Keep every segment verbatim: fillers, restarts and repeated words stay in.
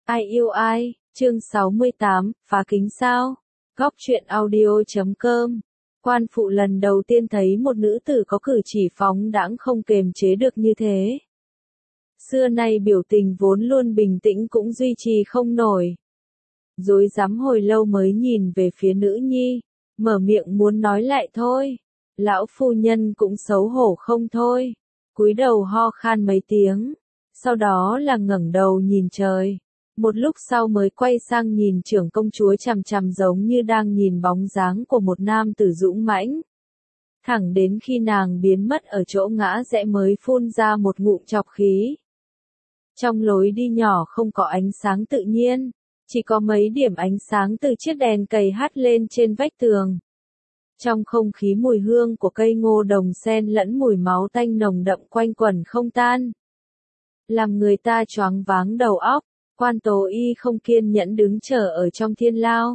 Ai yêu ai, chương sáu mươi tám, phá kính sao? Góc truyện audio chấm com. Quan phụ lần đầu tiên thấy một nữ tử có cử chỉ phóng đãng không kềm chế được như thế. Xưa nay biểu tình vốn luôn bình tĩnh cũng duy trì không nổi. Rối rắm hồi lâu mới nhìn về phía nữ nhi, mở miệng muốn nói lại thôi. Lão phu nhân cũng xấu hổ không thôi, cúi đầu ho khan mấy tiếng, sau đó là ngẩng đầu nhìn trời. Một lúc sau mới quay sang nhìn trưởng công chúa chằm chằm giống như đang nhìn bóng dáng của một nam tử dũng mãnh. Thẳng đến khi nàng biến mất ở chỗ ngã rẽ mới phun ra một ngụm trọc khí. Trong lối đi nhỏ không có ánh sáng tự nhiên, chỉ có mấy điểm ánh sáng từ chiếc đèn cầy hắt lên trên vách tường. Trong không khí mùi hương của cây ngô đồng xen lẫn mùi máu tanh nồng đậm quanh quẩn không tan, làm người ta choáng váng đầu óc. Quan Tố Y không kiên nhẫn đứng chờ ở trong thiên lao,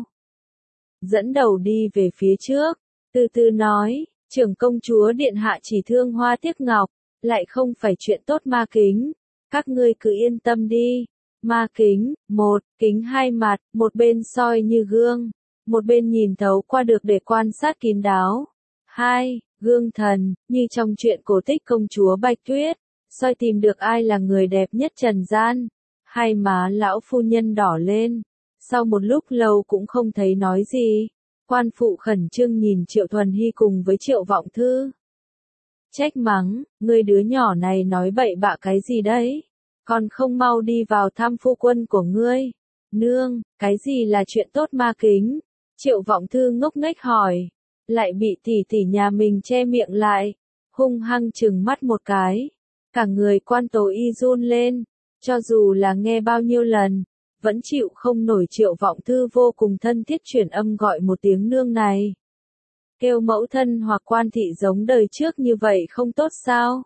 dẫn đầu đi về phía trước, từ từ nói, trưởng công chúa điện hạ chỉ thương hoa tiếc ngọc, lại không phải chuyện tốt ma kính, các ngươi cứ yên tâm đi. Ma kính, một, kính hai mặt, một bên soi như gương, một bên nhìn thấu qua được để quan sát kín đáo. Hai, gương thần, như trong chuyện cổ tích công chúa Bạch Tuyết, soi tìm được ai là người đẹp nhất trần gian. Hai má lão phu nhân đỏ lên, sau một lúc lâu cũng không thấy nói gì. Quan phụ khẩn trương nhìn Triệu Thuần Hy cùng với Triệu Vọng Thư. Trách mắng, ngươi đứa nhỏ này nói bậy bạ cái gì đấy? Còn không mau đi vào thăm phu quân của ngươi. Nương, cái gì là chuyện tốt ma kính? Triệu Vọng Thư ngốc nghếch hỏi, lại bị tỷ tỷ nhà mình che miệng lại, hung hăng trừng mắt một cái. Cả người Quan Tố Y run lên. Cho dù là nghe bao nhiêu lần, vẫn chịu không nổi Triệu Vọng Thư vô cùng thân thiết chuyển âm gọi một tiếng nương này. Kêu mẫu thân hoặc quan thị giống đời trước như vậy không tốt sao?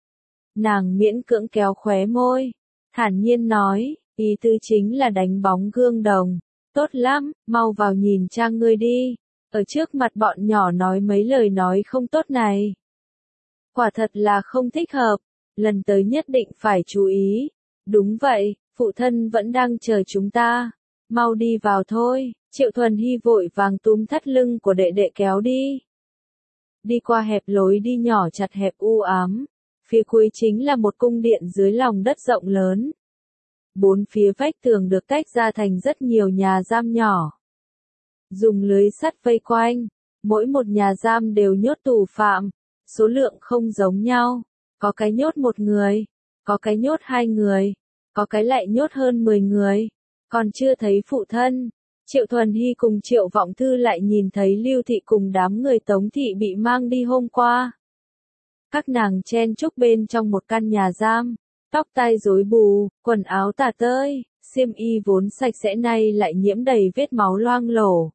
Nàng miễn cưỡng kéo khóe môi, thản nhiên nói, ý tư chính là đánh bóng gương đồng. Tốt lắm, mau vào nhìn cha ngươi đi, ở trước mặt bọn nhỏ nói mấy lời nói không tốt này. Quả thật là không thích hợp, lần tới nhất định phải chú ý. Đúng vậy, phụ thân vẫn đang chờ chúng ta. Mau đi vào thôi. Triệu Thuần Hy vội vàng túm thắt lưng của đệ đệ kéo đi. Đi qua hẹp lối đi nhỏ chặt hẹp u ám. Phía cuối chính là một cung điện dưới lòng đất rộng lớn. Bốn phía vách tường được tách ra thành rất nhiều nhà giam nhỏ. Dùng lưới sắt vây quanh. Mỗi một nhà giam đều nhốt tù phạm. Số lượng không giống nhau. Có cái nhốt một người. Có cái nhốt hai người, có cái lại nhốt hơn mười người, còn chưa thấy phụ thân. Triệu Thuần Hy cùng Triệu Vọng Thư lại nhìn thấy Lưu Thị cùng đám người Tống Thị bị mang đi hôm qua. Các nàng chen chúc bên trong một căn nhà giam, tóc tai rối bù, quần áo tả tơi, xiêm y vốn sạch sẽ nay lại nhiễm đầy vết máu loang lổ.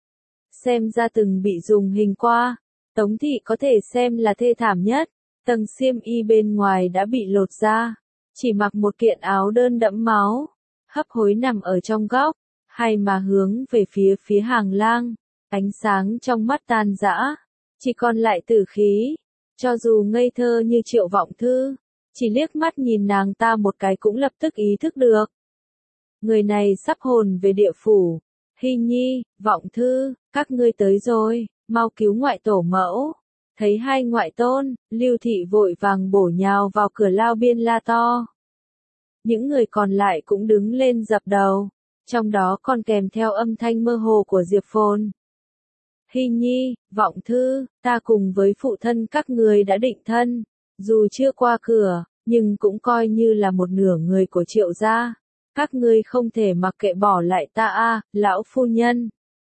Xem ra từng bị dùng hình qua, Tống Thị có thể xem là thê thảm nhất. Tầng xiêm y bên ngoài đã bị lột ra, chỉ mặc một kiện áo đơn đẫm máu, hấp hối nằm ở trong góc, hai má hướng về phía phía hàng lang, ánh sáng trong mắt tan rã, chỉ còn lại tử khí. Cho dù ngây thơ như Triệu Vọng Thư, chỉ liếc mắt nhìn nàng ta một cái cũng lập tức ý thức được. Người này sắp hồn về địa phủ. Hy Nhi, Vọng Thư, các ngươi tới rồi, mau cứu ngoại tổ mẫu. Thấy hai ngoại tôn, Lưu Thị vội vàng bổ nhào vào cửa lao biên la to. Những người còn lại cũng đứng lên dập đầu, trong đó còn kèm theo âm thanh mơ hồ của Diệp Phồn. Hy Nhi, Vọng Thư, ta cùng với phụ thân các người đã định thân, dù chưa qua cửa, nhưng cũng coi như là một nửa người của Triệu gia. Các ngươi không thể mặc kệ bỏ lại ta a, lão phu nhân.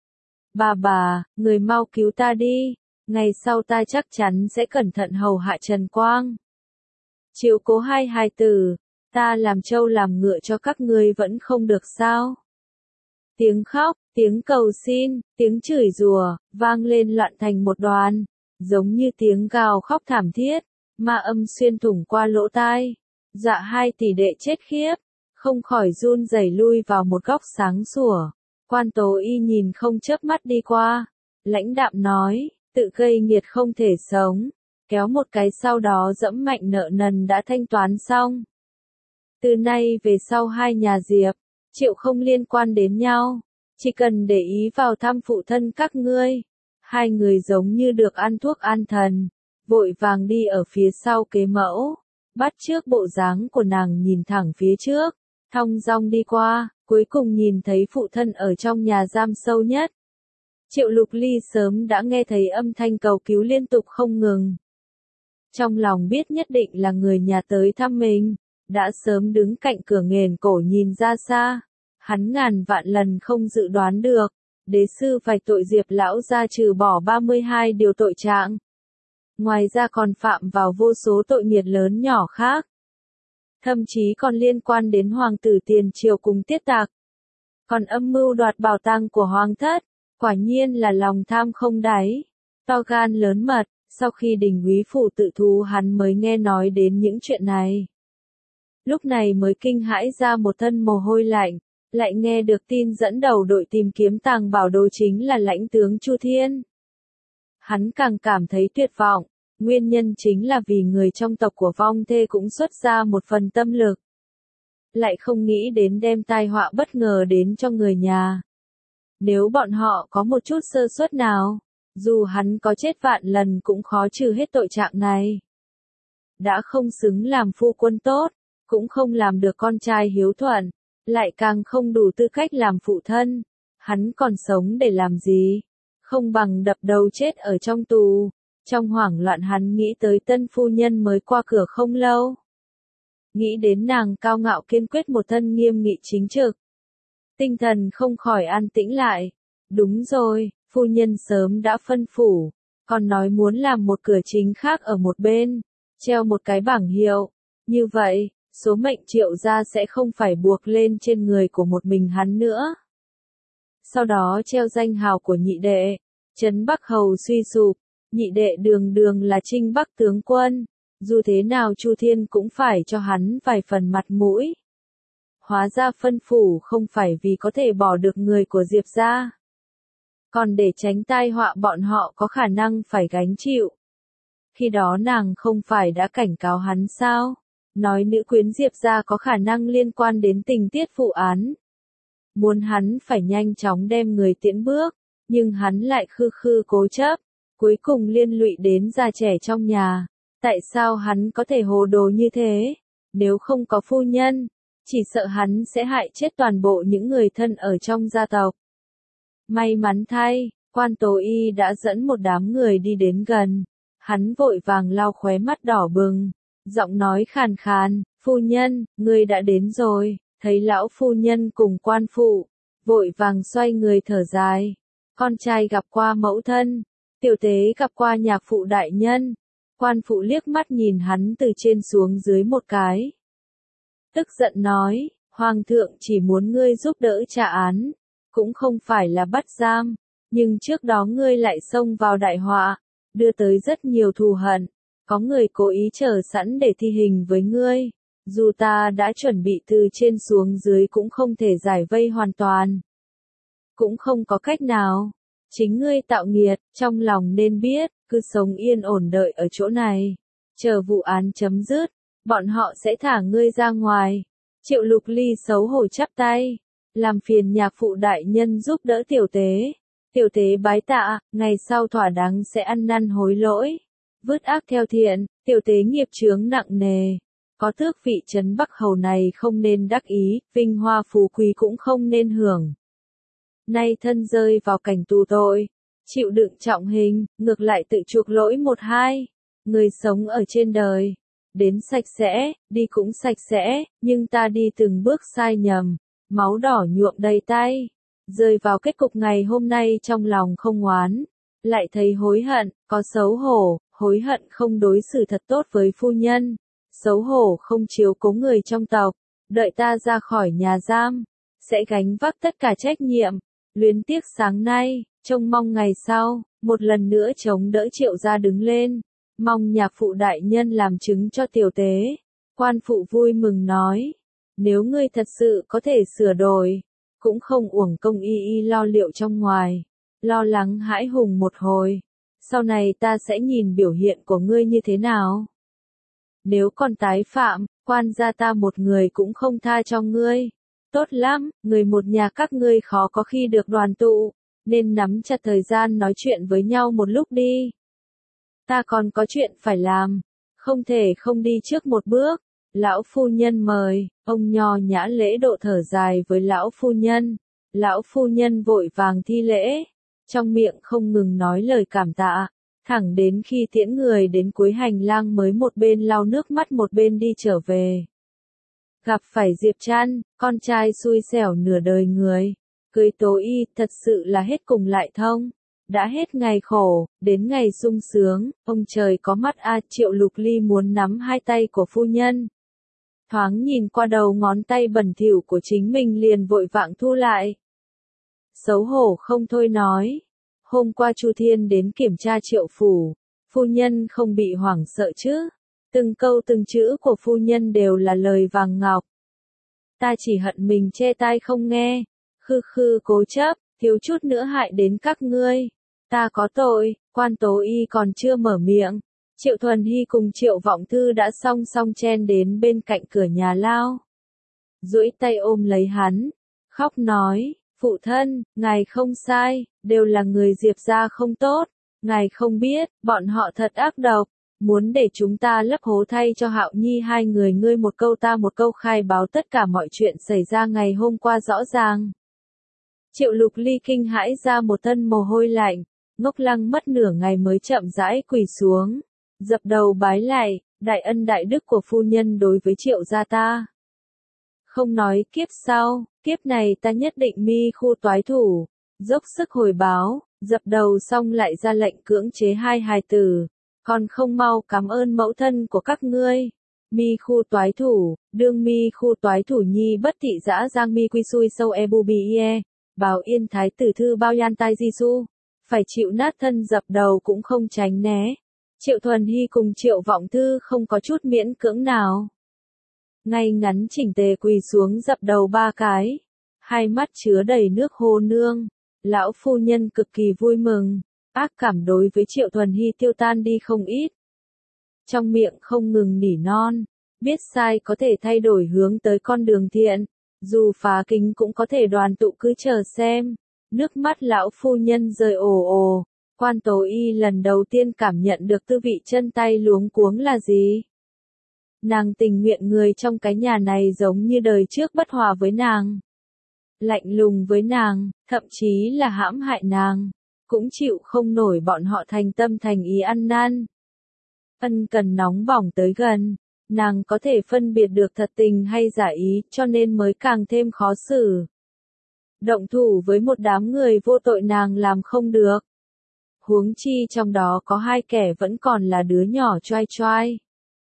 Bà bà, người mau cứu ta đi. Ngày sau ta chắc chắn sẽ cẩn thận hầu hạ Trần Quang. Chiếu cố hai hài tử, ta làm trâu làm ngựa cho các ngươi vẫn không được sao? Tiếng khóc, tiếng cầu xin, tiếng chửi rủa, vang lên loạn thành một đoàn, giống như tiếng gào khóc thảm thiết, ma âm xuyên thủng qua lỗ tai. Dạ hai tỷ đệ chết khiếp, không khỏi run rẩy lui vào một góc sáng sủa. Quan Tố Y nhìn không chớp mắt đi qua, lãnh đạm nói. Tự gây nghiệt không thể sống, kéo một cái sau đó dẫm mạnh nợ nần đã thanh toán xong. Từ nay về sau hai nhà Diệp, Triệu không liên quan đến nhau, chỉ cần để ý vào thăm phụ thân các ngươi. Hai người giống như được ăn thuốc an thần, vội vàng đi ở phía sau kế mẫu, bắt chước bộ dáng của nàng nhìn thẳng phía trước, thong dong đi qua, cuối cùng nhìn thấy phụ thân ở trong nhà giam sâu nhất. Triệu Lục Ly sớm đã nghe thấy âm thanh cầu cứu liên tục không ngừng. Trong lòng biết nhất định là người nhà tới thăm mình, đã sớm đứng cạnh cửa nghền cổ nhìn ra xa. Hắn ngàn vạn lần không dự đoán được, đế sư vạch tội Diệp lão gia trừ bỏ ba mươi hai điều tội trạng. Ngoài ra còn phạm vào vô số tội nghiệt lớn nhỏ khác. Thậm chí còn liên quan đến hoàng tử tiền triều cùng tiết tạc. Còn âm mưu đoạt bảo tàng của hoàng thất, quả nhiên là lòng tham không đáy, to gan lớn mật. Sau khi Đình úy phủ tự thú hắn mới nghe nói đến những chuyện này. Lúc này mới kinh hãi ra một thân mồ hôi lạnh, lại nghe được tin dẫn đầu đội tìm kiếm tàng bảo đồ chính là lãnh tướng Chu Thiên. Hắn càng cảm thấy tuyệt vọng, nguyên nhân chính là vì người trong tộc của vong thê cũng xuất ra một phần tâm lực. Lại không nghĩ đến đem tai họa bất ngờ đến cho người nhà. Nếu bọn họ có một chút sơ suất nào, dù hắn có chết vạn lần cũng khó trừ hết tội trạng này. Đã không xứng làm phu quân tốt, cũng không làm được con trai hiếu thuận, lại càng không đủ tư cách làm phụ thân. Hắn còn sống để làm gì? Không bằng đập đầu chết ở trong tù. Trong hoảng loạn hắn nghĩ tới tân phu nhân mới qua cửa không lâu. Nghĩ đến nàng cao ngạo kiên quyết một thân nghiêm nghị chính trực. Tinh thần không khỏi an tĩnh lại. Đúng rồi, phu nhân sớm đã phân phủ, còn nói muốn làm một cửa chính khác ở một bên, treo một cái bảng hiệu. Như vậy, số mệnh Triệu gia sẽ không phải buộc lên trên người của một mình hắn nữa. Sau đó treo danh hào của nhị đệ, Trấn Bắc Hầu suy sụp, nhị đệ đường đường là Trinh Bắc tướng quân, dù thế nào Chu Thiên cũng phải cho hắn vài phần mặt mũi. Hóa ra phân phủ không phải vì có thể bỏ được người của Diệp gia, còn để tránh tai họa bọn họ có khả năng phải gánh chịu. Khi đó nàng không phải đã cảnh cáo hắn sao? Nói nữ quyến Diệp gia có khả năng liên quan đến tình tiết vụ án. Muốn hắn phải nhanh chóng đem người tiễn bước, nhưng hắn lại khư khư cố chấp, cuối cùng liên lụy đến già trẻ trong nhà. Tại sao hắn có thể hồ đồ như thế? Nếu không có phu nhân, chỉ sợ hắn sẽ hại chết toàn bộ những người thân ở trong gia tộc. May mắn thay, quan Tố Y đã dẫn một đám người đi đến gần. Hắn vội vàng lau khóe mắt đỏ bừng, giọng nói khàn khàn, phu nhân, ngươi đã đến rồi. Thấy lão phu nhân cùng quan phụ, vội vàng xoay người thở dài. Con trai gặp qua mẫu thân, tiểu tế gặp qua nhạc phụ đại nhân. Quan phụ liếc mắt nhìn hắn từ trên xuống dưới một cái. Tức giận nói, hoàng thượng chỉ muốn ngươi giúp đỡ trả án, cũng không phải là bắt giam, nhưng trước đó ngươi lại xông vào đại họa, đưa tới rất nhiều thù hận, có người cố ý chờ sẵn để thi hình với ngươi. Dù ta đã chuẩn bị từ trên xuống dưới cũng không thể giải vây hoàn toàn. Cũng không có cách nào. Chính ngươi tạo nghiệt, trong lòng nên biết, cứ sống yên ổn đợi ở chỗ này. Chờ vụ án chấm dứt, bọn họ sẽ thả ngươi ra ngoài. Triệu Lục Ly xấu hổ chắp tay. Làm phiền nhạc phụ đại nhân giúp đỡ tiểu tế. Tiểu tế bái tạ, ngày sau thỏa đáng sẽ ăn năn hối lỗi. Vứt ác theo thiện, tiểu tế nghiệp chướng nặng nề. Có tước vị Trấn Bắc Hầu này không nên đắc ý, vinh hoa phú quý cũng không nên hưởng. Nay thân rơi vào cảnh tù tội, chịu đựng trọng hình, ngược lại tự chuộc lỗi một hai. Người sống ở trên đời, đến sạch sẽ, đi cũng sạch sẽ, nhưng ta đi từng bước sai nhầm, máu đỏ nhuộm đầy tay. Rơi vào kết cục ngày hôm nay trong lòng không oán, lại thấy hối hận, có xấu hổ, hối hận không đối xử thật tốt với phu nhân. Xấu hổ không chiếu cố người trong tộc, đợi ta ra khỏi nhà giam, sẽ gánh vác tất cả trách nhiệm. Luyến tiếc sáng nay, trông mong ngày sau, một lần nữa chống đỡ Triệu gia đứng lên, mong nhạc phụ đại nhân làm chứng cho tiểu tế. Quan phụ vui mừng nói, nếu ngươi thật sự có thể sửa đổi, cũng không uổng công y y lo liệu trong ngoài, lo lắng hãi hùng một hồi, sau này ta sẽ nhìn biểu hiện của ngươi như thế nào. Nếu còn tái phạm, quan gia ta một người cũng không tha cho ngươi. Tốt lắm, người một nhà các ngươi khó có khi được đoàn tụ, nên nắm chặt thời gian nói chuyện với nhau một lúc đi. Ta còn có chuyện phải làm, không thể không đi trước một bước. Lão phu nhân mời, ông nho nhã lễ độ thở dài với lão phu nhân. Lão phu nhân vội vàng thi lễ, trong miệng không ngừng nói lời cảm tạ, thẳng đến khi tiễn người đến cuối hành lang mới một bên lau nước mắt một bên đi trở về. Gặp phải Diệp Trăn, con trai xui xẻo nửa đời người, cưới Tố Y thật sự là hết cùng lại thông. Đã hết ngày khổ, đến ngày sung sướng, ông trời có mắt a. Triệu Lục Ly muốn nắm hai tay của phu nhân. Thoáng nhìn qua đầu ngón tay bẩn thỉu của chính mình liền vội vàng thu lại. Xấu hổ không thôi nói. Hôm qua Chu Thiên đến kiểm tra Triệu phủ, phu nhân không bị hoảng sợ chứ? Từng câu từng chữ của phu nhân đều là lời vàng ngọc. Ta chỉ hận mình che tai không nghe, khư khư cố chấp, thiếu chút nữa hại đến các ngươi. Ta có tội, quan Tố Y còn chưa mở miệng. Triệu Thuần Hy cùng Triệu Vọng Thư đã song song chen đến bên cạnh cửa nhà lao. Duỗi tay ôm lấy hắn, khóc nói, phụ thân, ngài không sai, đều là người Diệp gia không tốt. Ngài không biết, bọn họ thật ác độc, muốn để chúng ta lấp hố thay cho Hạo Nhi hai người ngươi một câu ta một câu khai báo tất cả mọi chuyện xảy ra ngày hôm qua rõ ràng. Triệu Lục Ly kinh hãi ra một thân mồ hôi lạnh, ngốc lăng mất nửa ngày mới chậm rãi quỳ xuống, dập đầu bái lại, đại ân đại đức của phu nhân đối với Triệu gia ta. Không nói kiếp sau, kiếp này ta nhất định mi khu toái thủ, dốc sức hồi báo, dập đầu xong lại ra lệnh cưỡng chế hai hài tử, còn không mau cảm ơn mẫu thân của các ngươi. Mi khu toái thủ, đương mi khu toái thủ nhi bất thị dã giang mi quy xui sâu e bu bì e, bảo yên thái tử thư bao yan tai di su, phải chịu nát thân dập đầu cũng không tránh né. Triệu Thuần Hy cùng Triệu Vọng Thư không có chút miễn cưỡng nào. Ngay ngắn chỉnh tề quỳ xuống dập đầu ba cái, hai mắt chứa đầy nước hô nương. Lão phu nhân cực kỳ vui mừng, ác cảm đối với Triệu Thuần Hy tiêu tan đi không ít. Trong miệng không ngừng nỉ non, biết sai có thể thay đổi hướng tới con đường thiện, dù phá kính cũng có thể đoàn tụ cứ chờ xem. Nước mắt lão phu nhân rơi ồ ồ, quan Tố Y lần đầu tiên cảm nhận được tư vị chân tay luống cuống là gì. Nàng tình nguyện người trong cái nhà này giống như đời trước bất hòa với nàng, lạnh lùng với nàng, thậm chí là hãm hại nàng, cũng chịu không nổi bọn họ thành tâm thành ý ăn năn. Ân cần nóng bỏng tới gần, nàng có thể phân biệt được thật tình hay giả ý, cho nên mới càng thêm khó xử. Động thủ với một đám người vô tội nàng làm không được. Huống chi trong đó có hai kẻ vẫn còn là đứa nhỏ choai choai.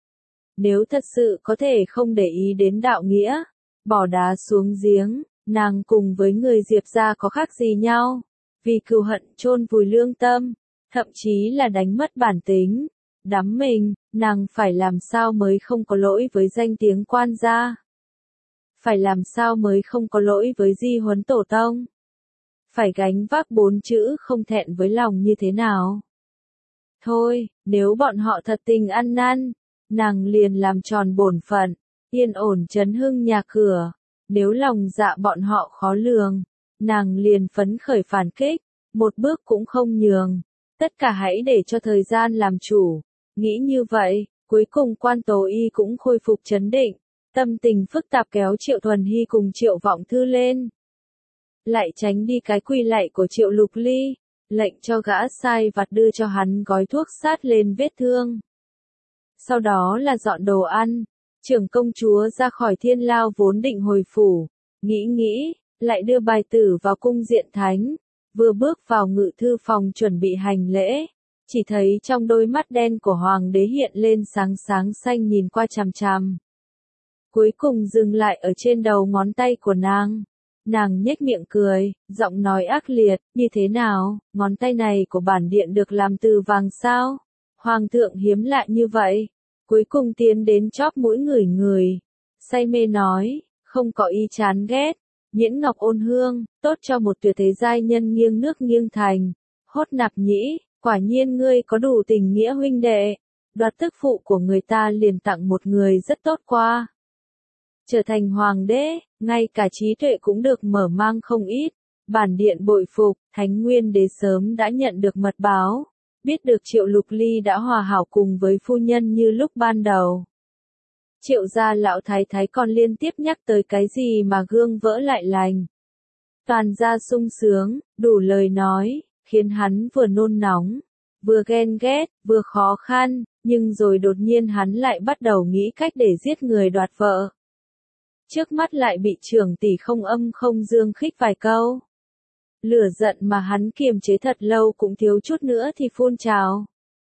Nếu thật sự có thể không để ý đến đạo nghĩa, bỏ đá xuống giếng, nàng cùng với người Diệp gia có khác gì nhau, vì cừu hận chôn vùi lương tâm, thậm chí là đánh mất bản tính, đắm mình, nàng phải làm sao mới không có lỗi với danh tiếng quan gia, phải làm sao mới không có lỗi với di huấn tổ tông, phải gánh vác bốn chữ không thẹn với lòng như thế nào. Thôi, nếu bọn họ thật tình ăn năn, nàng liền làm tròn bổn phận, yên ổn trấn hưng nhà cửa. Nếu lòng dạ bọn họ khó lường, nàng liền phấn khởi phản kích, một bước cũng không nhường. Tất cả hãy để cho thời gian làm chủ. Nghĩ như vậy, cuối cùng quan Tố Y cũng khôi phục trấn định, tâm tình phức tạp kéo Triệu Thuần Hy cùng Triệu Vọng Thư lên. Lại tránh đi cái quỳ lạy của Triệu Lục Ly, lệnh cho gã sai vặt đưa cho hắn gói thuốc sát lên vết thương. Sau đó là dọn đồ ăn. Trưởng công chúa ra khỏi thiên lao vốn định hồi phủ, nghĩ nghĩ, lại đưa bài tử vào cung diện thánh, vừa bước vào ngự thư phòng chuẩn bị hành lễ, chỉ thấy trong đôi mắt đen của hoàng đế hiện lên sáng sáng xanh nhìn qua chằm chằm. Cuối cùng dừng lại ở trên đầu ngón tay của nàng. Nàng nhếch miệng cười, giọng nói ác liệt, như thế nào, ngón tay này của bản điện được làm từ vàng sao? Hoàng thượng hiếm lạ như vậy. Cuối cùng tiến đến chóp mũi người người, say mê nói, không có ý chán ghét, nhễn ngọc ôn hương, tốt cho một tuyệt thế giai nhân nghiêng nước nghiêng thành. Hốt Nạp Nhĩ, quả nhiên ngươi có đủ tình nghĩa huynh đệ, đoạt tức phụ của người ta liền tặng một người rất tốt qua. trở thành hoàng đế, ngay cả trí tuệ cũng được mở mang không ít. Bản điện bội phục, Thánh Nguyên Đế sớm đã nhận được mật báo, biết được Triệu Lục Ly đã hòa hảo cùng với phu nhân như lúc ban đầu. Triệu gia lão thái thái còn liên tiếp nhắc tới cái gì mà gương vỡ lại lành. Toàn gia sung sướng, đủ lời nói, khiến hắn vừa nôn nóng, vừa ghen ghét, vừa khó khăn, nhưng rồi đột nhiên hắn lại bắt đầu nghĩ cách để giết người đoạt vợ. Trước mắt lại bị trưởng tỷ không âm không dương khích vài câu. Lửa giận mà hắn kiềm chế thật lâu cũng thiếu chút nữa thì phun trào.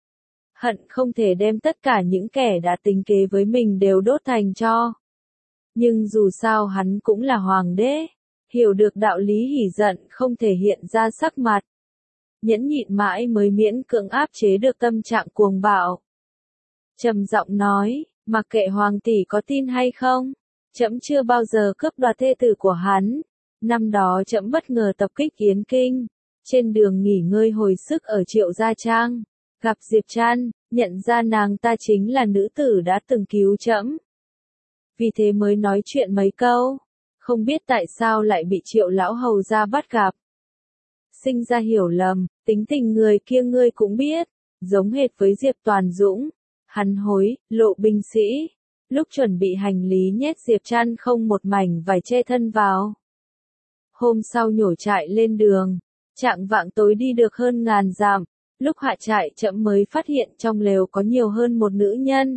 Hận không thể đem tất cả những kẻ đã tính kế với mình đều đốt thành tro. Nhưng dù sao hắn cũng là hoàng đế, hiểu được đạo lý hỉ giận không thể hiện ra sắc mặt. Nhẫn nhịn mãi mới miễn cưỡng áp chế được tâm trạng cuồng bạo. Trầm giọng nói, mặc kệ hoàng tỷ có tin hay không, trẫm chưa bao giờ cướp đoạt thê tử của hắn. Năm đó trẫm bất ngờ tập kích Yến Kinh, trên đường nghỉ ngơi hồi sức ở Triệu Gia Trang, gặp Diệp Trăn, nhận ra nàng ta chính là nữ tử đã từng cứu trẫm. Vì thế mới nói chuyện mấy câu, không biết tại sao lại bị Triệu lão hầu ra bắt gặp. Sinh ra hiểu lầm, tính tình người kia ngươi cũng biết, giống hệt với Diệp Toàn Dũng, hắn hối, lộ binh sĩ, lúc chuẩn bị hành lý nhét Diệp Trăn không một mảnh vải che thân vào. Hôm sau nhổ trại lên đường, trạng vạng tối đi được hơn ngàn dặm, lúc hạ trại trẫm mới phát hiện trong lều có nhiều hơn một nữ nhân.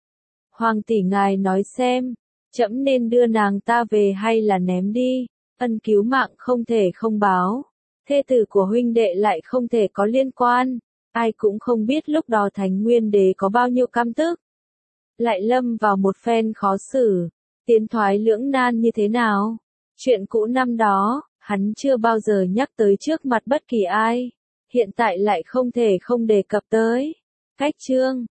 Hoàng tỷ ngài nói xem, trẫm nên đưa nàng ta về hay là ném đi, ân cứu mạng không thể không báo, thê tử của huynh đệ lại không thể có liên quan, ai cũng không biết lúc đó Thánh Nguyên Đế có bao nhiêu căm tức. Lại lâm vào một phen khó xử, tiến thoái lưỡng nan như thế nào. Chuyện cũ năm đó, hắn chưa bao giờ nhắc tới trước mặt bất kỳ ai, hiện tại lại không thể không đề cập tới. Cách chương